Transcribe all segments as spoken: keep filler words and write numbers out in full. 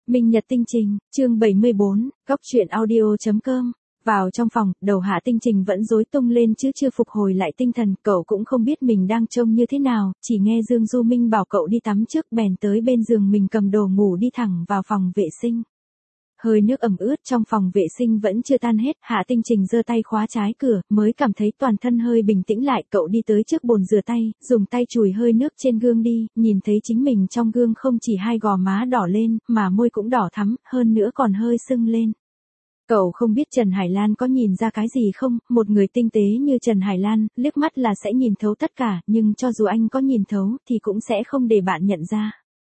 Minh Nhật Tinh Trình, chương bảy mươi bốn, góc truyện audio.com. Vào trong phòng, đầu Hạ Tinh Trình vẫn rối tung lên chứ chưa phục hồi lại tinh thần, cậu cũng không biết mình đang trông như thế nào, chỉ nghe Dương Du Minh bảo cậu đi tắm trước, bèn tới bên giường mình cầm đồ ngủ đi thẳng vào phòng vệ sinh. Hơi nước ẩm ướt trong phòng vệ sinh vẫn chưa tan hết, Hạ Tinh Trình giơ tay khóa trái cửa, mới cảm thấy toàn thân hơi bình tĩnh lại, cậu đi tới trước bồn rửa tay, dùng tay chùi hơi nước trên gương đi, nhìn thấy chính mình trong gương không chỉ hai gò má đỏ lên, mà môi cũng đỏ thắm, hơn nữa còn hơi sưng lên. Cậu không biết Trần Hải Lan có nhìn ra cái gì không, một người tinh tế như Trần Hải Lan, liếc mắt là sẽ nhìn thấu tất cả, nhưng cho dù anh có nhìn thấu thì cũng sẽ không để bạn nhận ra.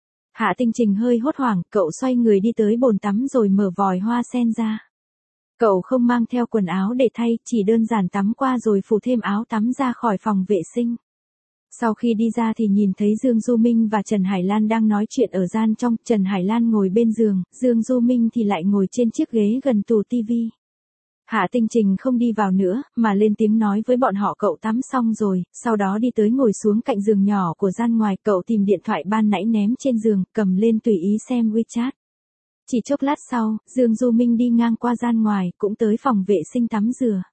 Hạ Tinh Trình hơi hốt hoảng, cậu xoay người đi tới bồn tắm rồi mở vòi hoa sen ra. Cậu không mang theo quần áo để thay, chỉ đơn giản tắm qua rồi phủ thêm áo tắm ra khỏi phòng vệ sinh. Sau khi đi ra thì nhìn thấy Dương Du Minh và Trần Hải Lan đang nói chuyện ở gian trong, Trần Hải Lan ngồi bên giường, Dương Du Minh thì lại ngồi trên chiếc ghế gần tủ tivi. Hạ Tinh Trình không đi vào nữa, mà lên tiếng nói với bọn họ cậu tắm xong rồi, sau đó đi tới ngồi xuống cạnh giường nhỏ của gian ngoài, cậu tìm điện thoại ban nãy ném trên giường, cầm lên tùy ý xem WeChat. Chỉ chốc lát sau, Dương Du Minh đi ngang qua gian ngoài, cũng tới phòng vệ sinh tắm rửa.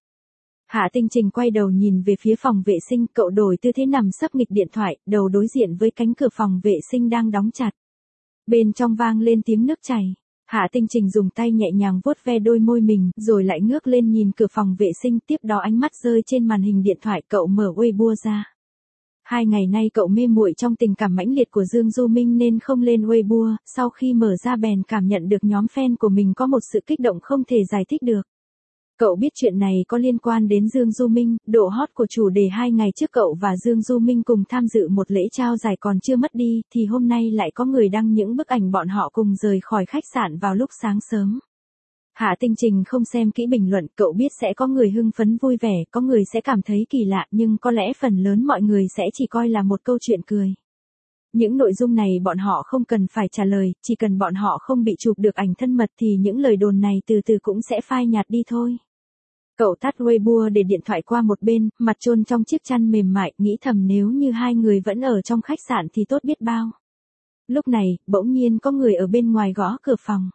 Hạ Tinh Trình quay đầu nhìn về phía phòng vệ sinh, cậu đổi tư thế nằm sấp nghịch điện thoại, đầu đối diện với cánh cửa phòng vệ sinh đang đóng chặt. Bên trong vang lên tiếng nước chảy. Hạ Tinh Trình dùng tay nhẹ nhàng vuốt ve đôi môi mình, rồi lại ngước lên nhìn cửa phòng vệ sinh, tiếp đó ánh mắt rơi trên màn hình điện thoại, cậu mở Weibo ra. Hai ngày nay cậu mê muội trong tình cảm mãnh liệt của Dương Du Minh nên không lên Weibo, sau khi mở ra bèn cảm nhận được nhóm fan của mình có một sự kích động không thể giải thích được. Cậu biết chuyện này có liên quan đến Dương Du Minh, độ hot của chủ đề hai ngày trước cậu và Dương Du Minh cùng tham dự một lễ trao giải còn chưa mất đi, thì hôm nay lại có người đăng những bức ảnh bọn họ cùng rời khỏi khách sạn vào lúc sáng sớm. Hạ Tinh Trình không xem kỹ bình luận, cậu biết sẽ có người hưng phấn vui vẻ, có người sẽ cảm thấy kỳ lạ, nhưng có lẽ phần lớn mọi người sẽ chỉ coi là một câu chuyện cười. Những nội dung này bọn họ không cần phải trả lời, chỉ cần bọn họ không bị chụp được ảnh thân mật thì những lời đồn này từ từ cũng sẽ phai nhạt đi thôi. Cậu tắt Weibo để điện thoại qua một bên, mặt chôn trong chiếc chăn mềm mại, nghĩ thầm nếu như hai người vẫn ở trong khách sạn thì tốt biết bao. Lúc này, bỗng nhiên có người ở bên ngoài gõ cửa phòng.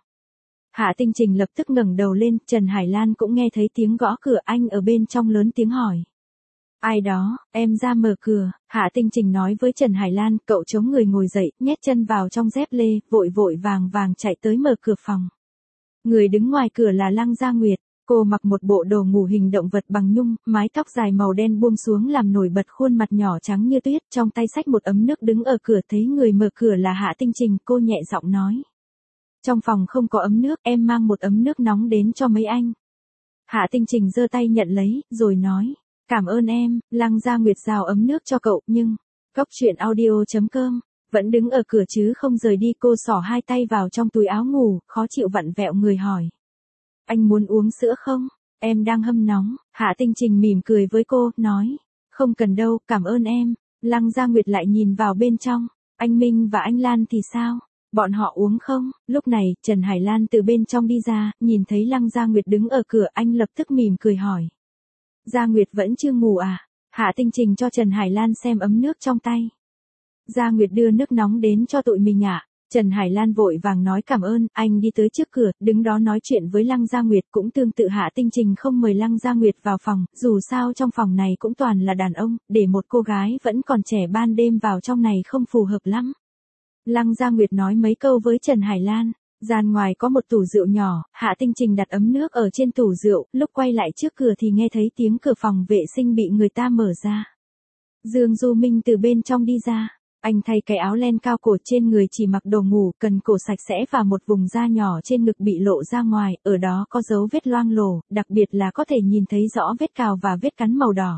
Hạ Tinh Trình lập tức ngẩng đầu lên, Trần Hải Lan cũng nghe thấy tiếng gõ cửa, anh ở bên trong lớn tiếng hỏi. Ai đó, em ra mở cửa, Hạ Tinh Trình nói với Trần Hải Lan, cậu chống người ngồi dậy, nhét chân vào trong dép lê, vội vội vàng vàng chạy tới mở cửa phòng. Người đứng ngoài cửa là Lăng Gia Nguyệt. Cô mặc một bộ đồ ngủ hình động vật bằng nhung, mái tóc dài màu đen buông xuống làm nổi bật khuôn mặt nhỏ trắng như tuyết, trong tay xách một ấm nước đứng ở cửa, thấy người mở cửa là Hạ Tinh Trình, cô nhẹ giọng nói. Trong phòng không có ấm nước, em mang một ấm nước nóng đến cho mấy anh. Hạ Tinh Trình giơ tay nhận lấy, rồi nói, cảm ơn em. Lăng Gia Nguyệt rào ấm nước cho cậu, nhưng, góc truyện audio.com, vẫn đứng ở cửa chứ không rời đi, cô xỏ hai tay vào trong túi áo ngủ, khó chịu vặn vẹo người hỏi. Anh muốn uống sữa không? Em đang hâm nóng. Hạ Tinh Trình mỉm cười với cô, nói. Không cần đâu, cảm ơn em. Lăng Gia Nguyệt lại nhìn vào bên trong. Anh Minh và anh Lan thì sao? Bọn họ uống không? Lúc này, Trần Hải Lan từ bên trong đi ra, nhìn thấy Lăng Gia Nguyệt đứng ở cửa, anh lập tức mỉm cười hỏi. Gia Nguyệt vẫn chưa ngủ à? Hạ Tinh Trình cho Trần Hải Lan xem ấm nước trong tay. Gia Nguyệt đưa nước nóng đến cho tụi mình ạ. À? Trần Hải Lan vội vàng nói cảm ơn, anh đi tới trước cửa, đứng đó nói chuyện với Lăng Gia Nguyệt, cũng tương tự Hạ Tinh Trình không mời Lăng Gia Nguyệt vào phòng, dù sao trong phòng này cũng toàn là đàn ông, để một cô gái vẫn còn trẻ ban đêm vào trong này không phù hợp lắm. Lăng Gia Nguyệt nói mấy câu với Trần Hải Lan, gian ngoài có một tủ rượu nhỏ, Hạ Tinh Trình đặt ấm nước ở trên tủ rượu, lúc quay lại trước cửa thì nghe thấy tiếng cửa phòng vệ sinh bị người ta mở ra. Dương Du Minh từ bên trong đi ra. Anh thay cái áo len cao cổ, trên người chỉ mặc đồ ngủ, cần cổ sạch sẽ và một vùng da nhỏ trên ngực bị lộ ra ngoài, ở đó có dấu vết loang lổ, đặc biệt là có thể nhìn thấy rõ vết cào và vết cắn màu đỏ.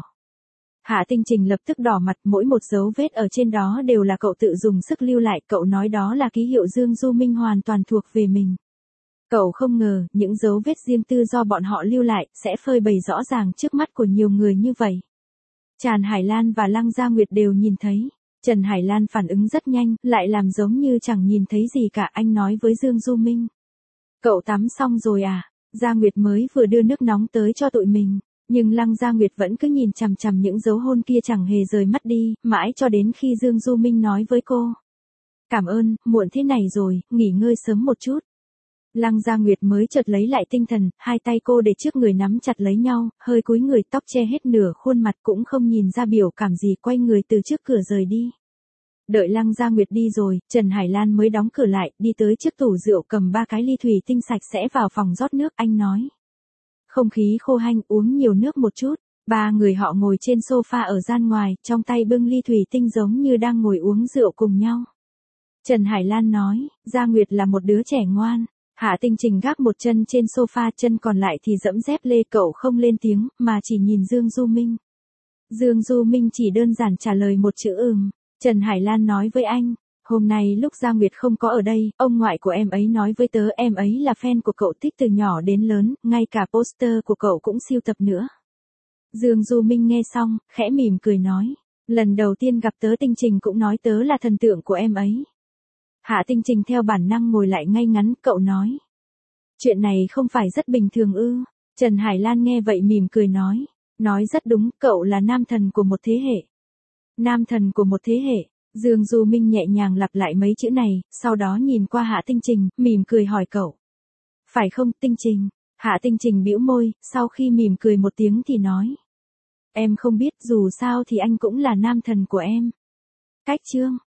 Hạ Tinh Trình lập tức đỏ mặt, mỗi một dấu vết ở trên đó đều là cậu tự dùng sức lưu lại, cậu nói đó là ký hiệu Dương Du Minh hoàn toàn thuộc về mình. Cậu không ngờ, những dấu vết riêng tư do bọn họ lưu lại, sẽ phơi bày rõ ràng trước mắt của nhiều người như vậy. Trần Hải Lan và Lăng Gia Nguyệt đều nhìn thấy. Trần Hải Lan phản ứng rất nhanh, lại làm giống như chẳng nhìn thấy gì cả, anh nói với Dương Du Minh. Cậu tắm xong rồi à? Gia Nguyệt mới vừa đưa nước nóng tới cho tụi mình, nhưng Lăng Gia Nguyệt vẫn cứ nhìn chằm chằm những dấu hôn kia chẳng hề rời mắt đi, mãi cho đến khi Dương Du Minh nói với cô. Cảm ơn, muộn thế này rồi, nghỉ ngơi sớm một chút. Lăng Gia Nguyệt mới chợt lấy lại tinh thần, hai tay cô để trước người nắm chặt lấy nhau, hơi cúi người, tóc che hết nửa khuôn mặt, cũng không nhìn ra biểu cảm gì, quay người từ trước cửa rời đi. Đợi Lăng Gia Nguyệt đi rồi, Trần Hải Lan mới đóng cửa lại, đi tới trước tủ rượu cầm ba cái ly thủy tinh sạch sẽ vào phòng rót nước, anh nói. Không khí khô hanh, uống nhiều nước một chút. Ba người họ ngồi trên sofa ở gian ngoài, trong tay bưng ly thủy tinh giống như đang ngồi uống rượu cùng nhau. Trần Hải Lan nói, Gia Nguyệt là một đứa trẻ ngoan. Hạ Tinh Trình gác một chân trên sofa, chân còn lại thì dẫm dép lê, cậu không lên tiếng, mà chỉ nhìn Dương Du Minh. Dương Du Minh chỉ đơn giản trả lời một chữ ừm. Trần Hải Lan nói với anh, hôm nay lúc Gia Nguyệt không có ở đây, ông ngoại của em ấy nói với tớ em ấy là fan của cậu, thích từ nhỏ đến lớn, ngay cả poster của cậu cũng sưu tập nữa. Dương Du Minh nghe xong, khẽ mỉm cười nói, lần đầu tiên gặp tớ Tinh Trình cũng nói tớ là thần tượng của em ấy. Hạ Tinh Trình theo bản năng ngồi lại ngay ngắn, cậu nói. Chuyện này không phải rất bình thường ư? Trần Hải Lan nghe vậy mỉm cười nói, nói rất đúng, cậu là nam thần của một thế hệ. Nam thần của một thế hệ, Dương Du Minh nhẹ nhàng lặp lại mấy chữ này, sau đó nhìn qua Hạ Tinh Trình, mỉm cười hỏi cậu. Phải không, Tinh Trình? Hạ Tinh Trình bĩu môi, sau khi mỉm cười một tiếng thì nói. Em không biết, dù sao thì anh cũng là nam thần của em. Cách chương